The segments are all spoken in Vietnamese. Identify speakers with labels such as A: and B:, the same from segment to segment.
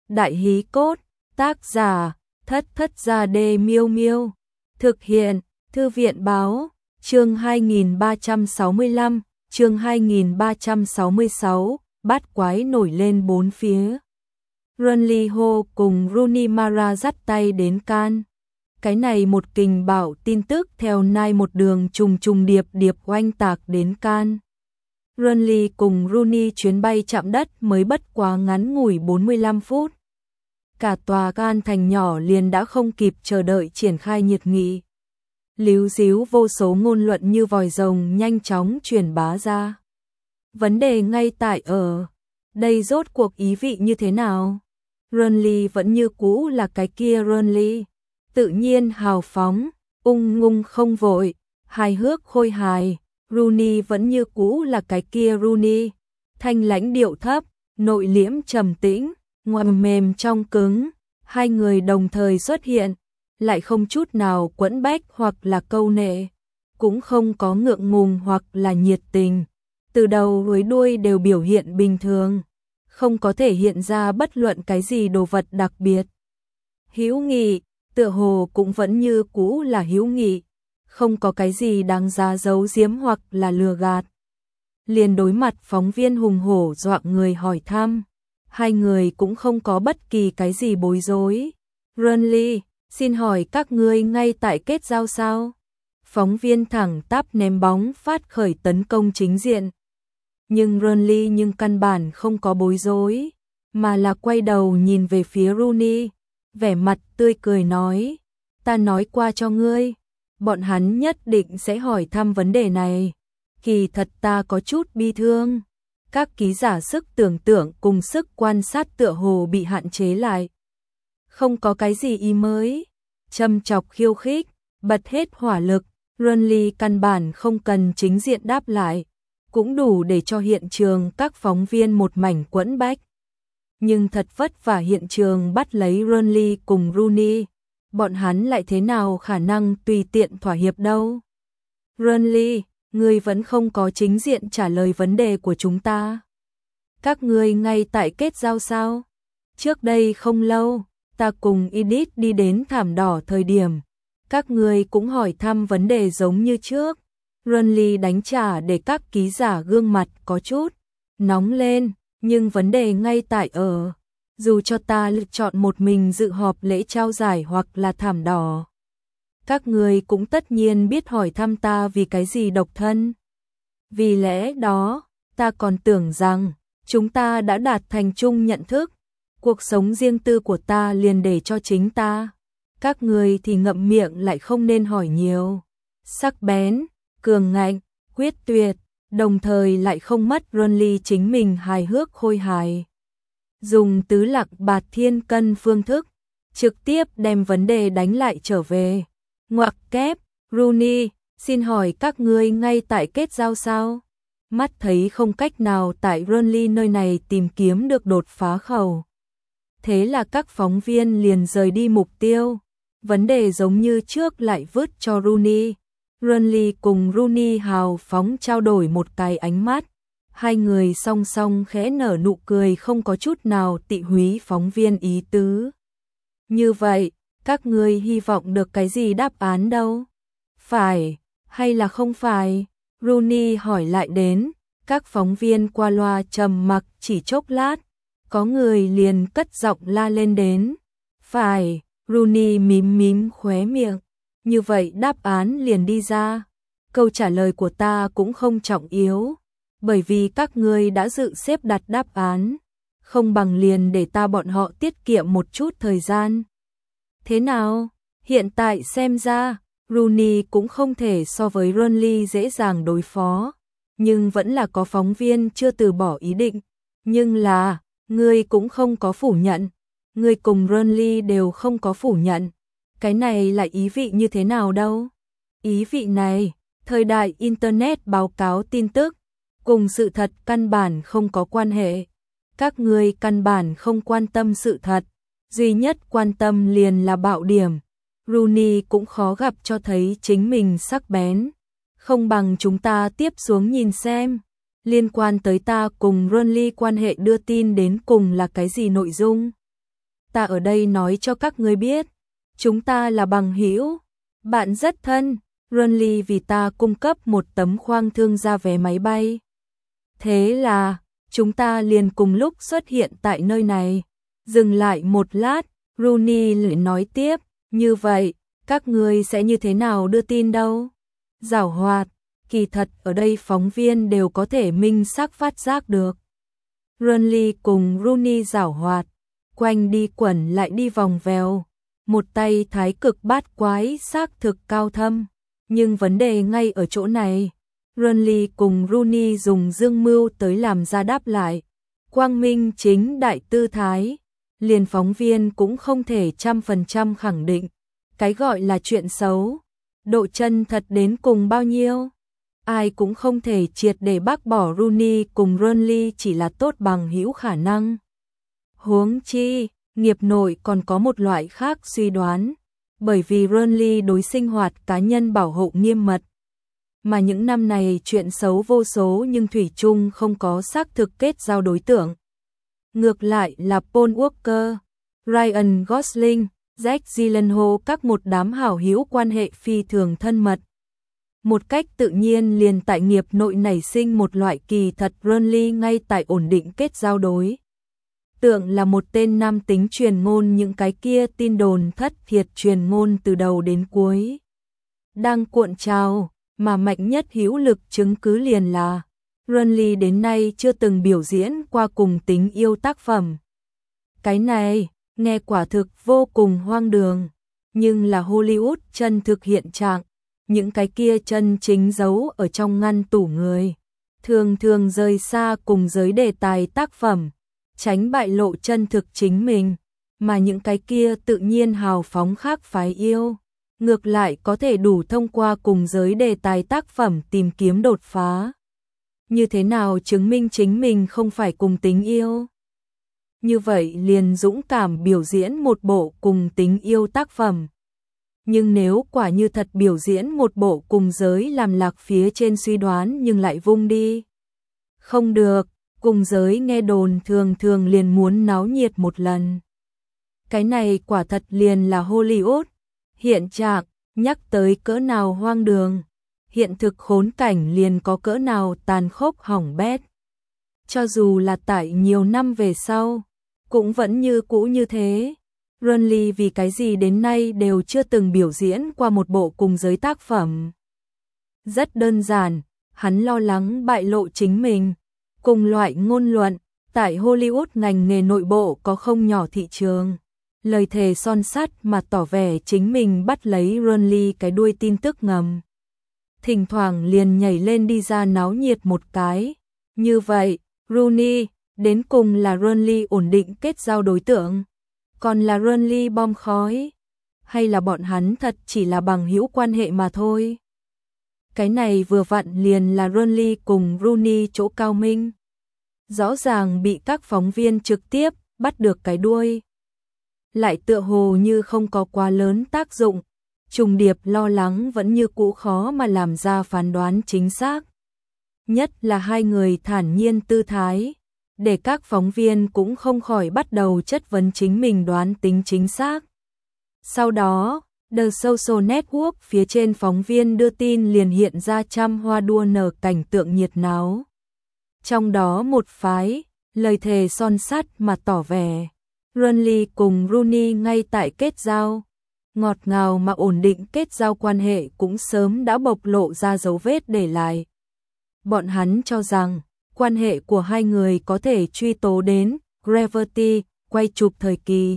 A: Đại hí cốt, tác giả, Thất Thất Gia Đê Miêu Miêu. Thực hiện, Thư viện Báo, chương 2365, chương 2366, bát quái nổi lên bốn phía. Runliho cùng Rooney Mara dắt tay đến Cannes. Cái này một kình bảo tin tức theo Nile một đường trùng trùng điệp điệp oanh tạc đến Cannes. Runley cùng Rooney chuyến bay chạm đất mới bất quá ngắn ngủi 45 phút. Cả tòa Cannes thành nhỏ liền đã không kịp chờ đợi triển khai nhiệt nghị. Líu díu vô số ngôn luận như vòi rồng nhanh chóng truyền bá ra. Vấn đề ngay tại ở đây rốt cuộc ý vị như thế nào? Runley vẫn như cũ là cái kia Runley, tự nhiên hào phóng, ung dung không vội, hài hước khôi hài. Rooney vẫn như cũ là cái kia Rooney, thanh lãnh điệu thấp, nội liễm trầm tĩnh, ngoằn mềm trong cứng. Hai người đồng thời xuất hiện, lại không chút nào quẫn bách hoặc là câu nệ, cũng không có ngượng ngùng hoặc là nhiệt tình. Từ đầu với đuôi đều biểu hiện bình thường, không có thể hiện ra bất luận cái gì đồ vật đặc biệt. Hữu nghị, tựa hồ cũng vẫn như cũ là hữu nghị, không có cái gì đáng giá giấu giếm hoặc là lừa gạt. Liền đối mặt phóng viên hùng hổ dọa người hỏi thăm, hai người cũng không có bất kỳ cái gì bối rối. Runley, xin hỏi các ngươi ngay tại kết giao sao? Phóng viên thẳng tắp ném bóng phát khởi tấn công chính diện. Nhưng Runley căn bản không có bối rối, mà là quay đầu nhìn về phía Rooney, vẻ mặt tươi cười nói, ta nói qua cho ngươi, bọn hắn nhất định sẽ hỏi thăm vấn đề này. Kỳ thật ta có chút bi thương. Các ký giả sức tưởng tượng cùng sức quan sát tựa hồ bị hạn chế lại. Không có cái gì ý mới. Châm chọc khiêu khích, bật hết hỏa lực, Runley căn bản không cần chính diện đáp lại, cũng đủ để cho hiện trường các phóng viên một mảnh quẫn bách. Nhưng thật vất vả hiện trường bắt lấy Runley cùng Rooney, bọn hắn lại thế nào khả năng tùy tiện thỏa hiệp đâu. Runley, ngươi vẫn không có chính diện trả lời vấn đề của chúng ta. Các ngươi ngay tại kết giao sao? Trước đây không lâu, ta cùng Edith đi đến thảm đỏ thời điểm, các ngươi cũng hỏi thăm vấn đề giống như trước. Runley đánh trả để các ký giả gương mặt có chút nóng lên, nhưng vấn đề ngay tại ở, dù cho ta lựa chọn một mình dự họp lễ trao giải hoặc là thảm đỏ, các ngươi cũng tất nhiên biết hỏi thăm ta vì cái gì độc thân. Vì lẽ đó, ta còn tưởng rằng chúng ta đã đạt thành chung nhận thức, cuộc sống riêng tư của ta liền để cho chính ta. Các ngươi thì ngậm miệng lại không nên hỏi nhiều. Sắc bén, cường ngạnh, quyết tuyệt, đồng thời lại không mất Runley chính mình hài hước khôi hài. Dùng tứ lạc bạt thiên cân phương thức, trực tiếp đem vấn đề đánh lại trở về. Ngoặc kép, Rooney, xin hỏi các ngươi ngay tại kết giao sao? Mắt thấy không cách nào tại Runley nơi này tìm kiếm được đột phá khẩu. Thế là các phóng viên liền rời đi mục tiêu. Vấn đề giống như trước lại vứt cho Rooney. Runley cùng Rooney hào phóng trao đổi một cái ánh mắt. Hai người song song khẽ nở nụ cười không có chút nào tị húy phóng viên ý tứ. Như vậy, các ngươi hy vọng được cái gì đáp án đâu? Phải, hay là không phải? Rooney hỏi lại đến, các phóng viên qua loa trầm mặc chỉ chốc lát, có người liền cất giọng la lên đến. Phải, Rooney mím mím khóe miệng, như vậy đáp án liền đi ra. Câu trả lời của ta cũng không trọng yếu, bởi vì các ngươi đã dự xếp đặt đáp án, không bằng liền để ta bọn họ tiết kiệm một chút thời gian. Thế nào? Hiện tại xem ra, Rooney cũng không thể so với Runley dễ dàng đối phó, nhưng vẫn là có phóng viên chưa từ bỏ ý định. Nhưng là, ngươi cũng không có phủ nhận, ngươi cùng Runley đều không có phủ nhận. Cái này lại ý vị như thế nào đâu? Ý vị này, thời đại Internet báo cáo tin tức, cùng sự thật căn bản không có quan hệ. Các ngươi căn bản không quan tâm sự thật, duy nhất quan tâm liền là bạo điểm. Rooney cũng khó gặp cho thấy chính mình sắc bén. Không bằng chúng ta tiếp xuống nhìn xem, liên quan tới ta cùng Runley quan hệ đưa tin đến cùng là cái gì nội dung. ta ở đây nói cho các ngươi biết, chúng ta là bằng hữu, bạn rất thân, Renly vì ta cung cấp một tấm khoang thương gia vé máy bay. Thế là, chúng ta liền cùng lúc xuất hiện tại nơi này. Dừng lại một lát, Rooney lại nói tiếp, như vậy, các ngươi sẽ như thế nào đưa tin đâu? Giảo hoạt, kỳ thật ở đây phóng viên đều có thể minh xác phát giác được. Renly cùng Rooney giảo hoạt, quanh đi quẩn lại đi vòng vèo, một tay thái cực bát quái xác thực cao thâm, nhưng vấn đề ngay ở chỗ này. Renly cùng Rooney dùng dương mưu tới làm ra đáp lại, quang minh chính đại tư thái, liền phóng viên cũng không thể 100% khẳng định, cái gọi là chuyện xấu, độ chân thật đến cùng bao nhiêu. Ai cũng không thể triệt để bác bỏ Rooney cùng Renly chỉ là tốt bằng hữu khả năng. Huống chi, nghiệp nội còn có một loại khác suy đoán, bởi vì Renly đối sinh hoạt cá nhân bảo hộ nghiêm mật, mà những năm này chuyện xấu vô số nhưng thủy chung không có xác thực kết giao đối tượng. Ngược lại là Paul Walker, Ryan Gosling, Jake Gyllenhaal các một đám hảo hữu quan hệ phi thường thân mật. Một cách tự nhiên liền tại nghiệp nội nảy sinh một loại kỳ thật Renly ngay tại ổn định kết giao đối tượng là một tên nam tính truyền ngôn, những cái kia tin đồn thất thiệt truyền ngôn từ đầu đến cuối đang cuộn trào, mà mạnh nhất hữu lực chứng cứ liền là Renly đến nay chưa từng biểu diễn qua cùng tình yêu tác phẩm. Cái này nghe quả thực vô cùng hoang đường, nhưng là Hollywood chân thực hiện trạng, những cái kia chân chính giấu ở trong ngăn tủ người, thường thường rời xa cùng giới đề tài tác phẩm, tránh bại lộ chân thực chính mình, mà những cái kia tự nhiên hào phóng khác phái yêu, ngược lại có thể đủ thông qua cùng giới đề tài tác phẩm tìm kiếm đột phá. Như thế nào chứng minh chính mình không phải cùng tính yêu? Như vậy liền dũng cảm biểu diễn một bộ cùng tính yêu tác phẩm. Nhưng nếu quả như thật biểu diễn một bộ cùng giới làm lạc phía trên suy đoán nhưng lại vung đi. Không được, cùng giới nghe đồn thường thường liền muốn náo nhiệt một lần. Cái này quả thật liền là Hollywood. Hiện trạng, nhắc tới cỡ nào hoang đường, hiện thực khốn cảnh liền có cỡ nào tàn khốc hỏng bét. Cho dù là tại nhiều năm về sau, cũng vẫn như cũ như thế. Renly vì cái gì đến nay đều chưa từng biểu diễn qua một bộ cùng giới tác phẩm. Rất đơn giản, hắn lo lắng bại lộ chính mình. Cùng loại ngôn luận, tại Hollywood ngành nghề nội bộ có không nhỏ thị trường. Lời thề son sắt mà tỏ vẻ chính mình bắt lấy Renly cái đuôi tin tức ngầm. Thỉnh thoảng liền nhảy lên đi ra náo nhiệt một cái. Như vậy, Rooney, đến cùng là Renly ổn định kết giao đối tượng, còn là Renly bom khói, hay là bọn hắn thật chỉ là bằng hữu quan hệ mà thôi. Cái này vừa vặn liền là Renly cùng Rooney chỗ cao minh. Rõ ràng bị các phóng viên trực tiếp bắt được cái đuôi, lại tựa hồ như không có quá lớn tác dụng, trùng điệp lo lắng vẫn như cũ khó mà làm ra phán đoán chính xác. Nhất là hai người thản nhiên tư thái, để các phóng viên cũng không khỏi bắt đầu chất vấn chính mình đoán tính chính xác. Sau đó, The Social Network phía trên phóng viên đưa tin liền hiện ra trăm hoa đua nở cảnh tượng nhiệt náo. Trong đó một phái, lời thề son sắt mà tỏ vẻ, Renly cùng Rooney ngay tại kết giao, ngọt ngào mà ổn định kết giao quan hệ cũng sớm đã bộc lộ ra dấu vết để lại. Bọn hắn cho rằng, quan hệ của hai người có thể truy tố đến Gravity, quay chụp thời kỳ.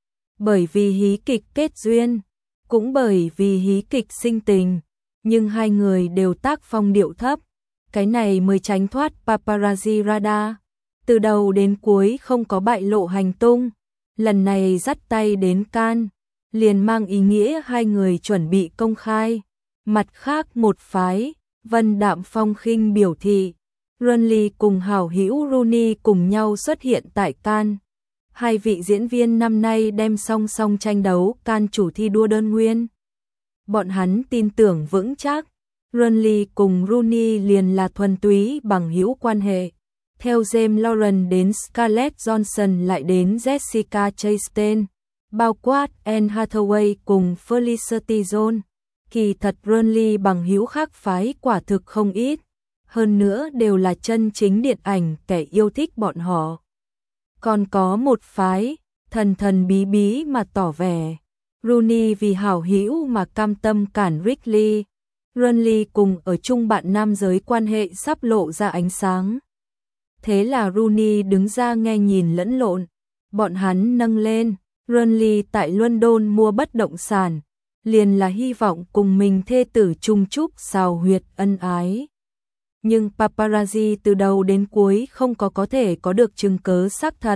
A: Bởi vì hí kịch kết duyên, cũng bởi vì hí kịch sinh tình, nhưng hai người đều tác phong điệu thấp, cái này mới tránh thoát paparazzi radar. Từ đầu đến cuối không có bại lộ hành tung, lần này dắt tay đến Cannes, liền mang ý nghĩa hai người chuẩn bị công khai. Mặt khác một phái, Vân Đạm Phong khinh biểu thị, Renly cùng hảo hữu Rooney cùng nhau xuất hiện tại Cannes. Hai vị diễn viên năm nay đem song song tranh đấu Cannes chủ thi đua đơn nguyên. Bọn hắn tin tưởng vững chắc, Renly cùng Rooney liền là thuần túy bằng hữu quan hệ, theo James Lauren đến Scarlett Johansson lại đến Jessica Chastain, bao quát Anne Hathaway cùng Felicity Jones. Kỳ thật Burnley bằng hữu khác phái quả thực không ít, hơn nữa đều là chân chính điện ảnh kẻ yêu thích bọn họ. Còn có một phái, thần thần bí bí mà tỏ vẻ. Rooney vì hảo hữu mà cam tâm cản Ridley. Burnley cùng ở chung bạn nam giới quan hệ sắp lộ ra ánh sáng. Thế là Rooney đứng ra nghe nhìn lẫn lộn. Bọn hắn nâng lên, Burnley tại London mua bất động sản, liền là hy vọng cùng mình thê tử chung chúc xào huyệt ân ái. Nhưng paparazzi từ đầu đến cuối không có thể có được chứng cớ xác thật.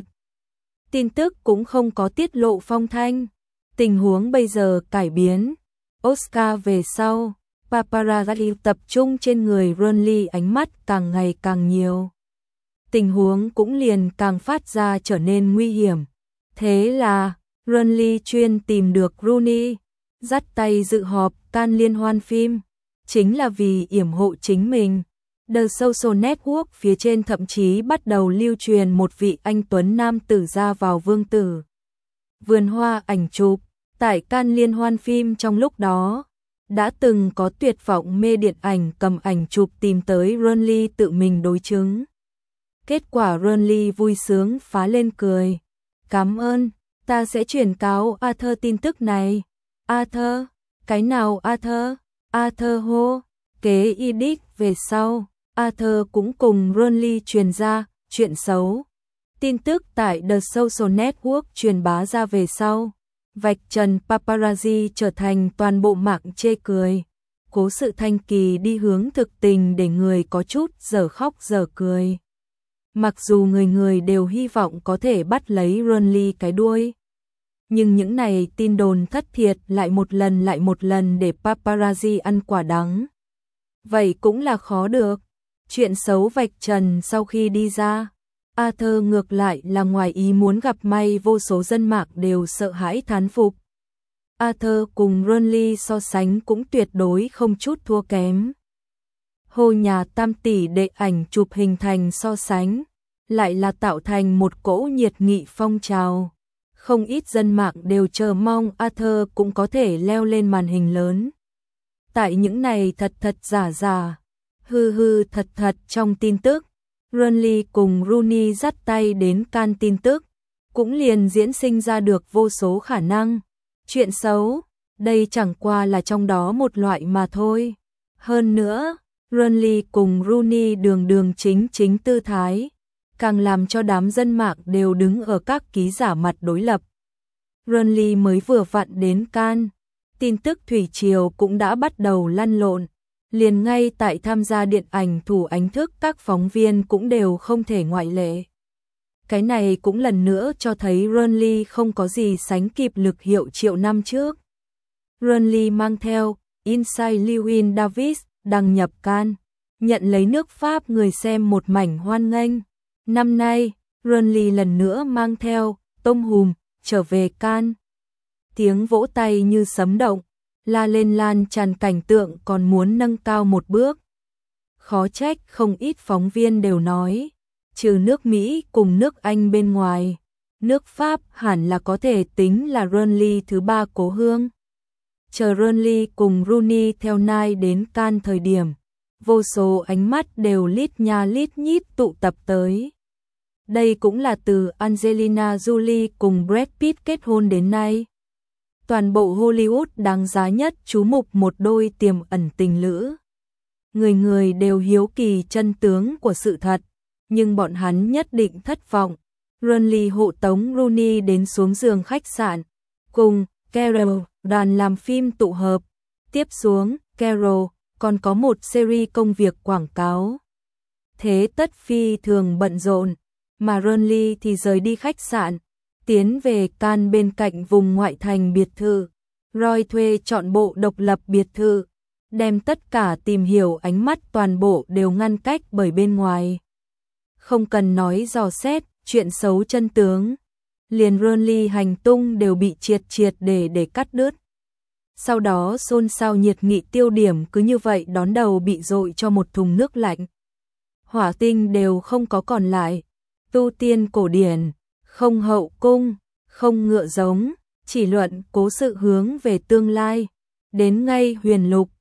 A: Tin tức cũng không có tiết lộ phong thanh. Tình huống bây giờ cải biến. Oscar về sau, paparazzi tập trung trên người Burnley, ánh mắt càng ngày càng nhiều. Tình huống cũng liền càng phát ra trở nên nguy hiểm. Thế là, Burnley chuyên tìm được Rooney, dắt tay dự họp Cannes liên hoan phim, chính là vì yểm hộ chính mình. The Social Network phía trên thậm chí bắt đầu lưu truyền một vị anh tuấn nam tử ra vào vương tử vườn hoa ảnh chụp. Tại Cannes liên hoan phim trong lúc đó, đã từng có tuyệt vọng mê điện ảnh cầm ảnh chụp tìm tới Burnley tự mình đối chứng. Kết quả Burnley vui sướng phá lên cười. Cảm ơn, ta sẽ chuyển cáo Arthur tin tức này. Arthur? Cái nào Arthur? Arthur hô. Kế Edith về sau, Arthur cũng cùng Burnley truyền ra chuyện xấu. Tin tức tại The Social Network truyền bá ra về sau, vạch trần paparazzi trở thành toàn bộ mạng chê cười. Cố sự thanh kỳ đi hướng thực tình để người có chút dở khóc dở cười. Mặc dù người đều hy vọng có thể bắt lấy Burnley cái đuôi, nhưng những này tin đồn thất thiệt lại một lần để paparazzi ăn quả đắng. Vậy cũng là khó được. Chuyện xấu vạch trần sau khi đi ra, Arthur ngược lại là ngoài ý muốn gặp may, vô số dân mạng đều sợ hãi thán phục. Arthur cùng Burnley so sánh cũng tuyệt đối không chút thua kém. Hồ nhà tam tỷ đệ ảnh chụp hình thành so sánh, lại là tạo thành một cỗ nhiệt nghị phong trào. Không ít dân mạng đều chờ mong Arthur cũng có thể leo lên màn hình lớn. Tại những này thật giả, hư thật trong tin tức, Burnley cùng Rooney dắt tay đến Cannes tin tức, cũng liền diễn sinh ra được vô số khả năng. Chuyện xấu, đây chẳng qua là trong đó một loại mà thôi. Hơn nữa, Burnley cùng Rooney đường chính tư thái, càng làm cho đám dân mạng đều đứng ở các ký giả mặt đối lập. Burnley mới vừa vặn đến Cannes, tin tức thủy triều cũng đã bắt đầu lăn lộn. Liền ngay tại tham gia điện ảnh thủ ánh thức các phóng viên cũng đều không thể ngoại lệ. Cái này cũng lần nữa cho thấy Burnley không có gì sánh kịp lực hiệu triệu năm trước. Burnley mang theo Inside Llewellyn Davis đăng nhập Cannes, nhận lấy nước Pháp người xem một mảnh hoan nghênh. Năm nay, Burnley lần nữa mang theo Tom Hùm trở về Cannes. Tiếng vỗ tay như sấm động, la lên lan tràn, cảnh tượng còn muốn nâng cao một bước. Khó trách không ít phóng viên đều nói, trừ nước Mỹ cùng nước Anh bên ngoài, nước Pháp hẳn là có thể tính là Burnley thứ ba cố hương. Chờ Burnley cùng Rooney theo Nai đến Cannes thời điểm, vô số ánh mắt đều lít nha lít nhít tụ tập tới. Đây cũng là từ Angelina Jolie cùng Brad Pitt kết hôn đến nay. Toàn bộ Hollywood đáng giá nhất chú mục một đôi tiềm ẩn tình lữ. Người đều hiếu kỳ chân tướng của sự thật, nhưng bọn hắn nhất định thất vọng. Burnley hộ tống Rooney đến xuống giường khách sạn, cùng Carol đoàn làm phim tụ hợp. Tiếp xuống, Carol còn có một series công việc quảng cáo. Thế tất phi thường bận rộn, mà Burnley thì rời đi khách sạn, tiến về Cannes bên cạnh vùng ngoại thành biệt thự. Roy thuê chọn bộ độc lập biệt thự, đem tất cả tìm hiểu ánh mắt toàn bộ đều ngăn cách bởi bên ngoài. Không cần nói dò xét, chuyện xấu chân tướng, liền Burnley hành tung đều bị triệt để cắt đứt. Sau đó xôn xao nhiệt nghị tiêu điểm cứ như vậy đón đầu bị dội cho một thùng nước lạnh. hỏa tinh đều không có còn lại. Tu tiên cổ điển, không hậu cung, không ngựa giống, chỉ luận cố sự hướng về tương lai. Đến ngay huyền lục,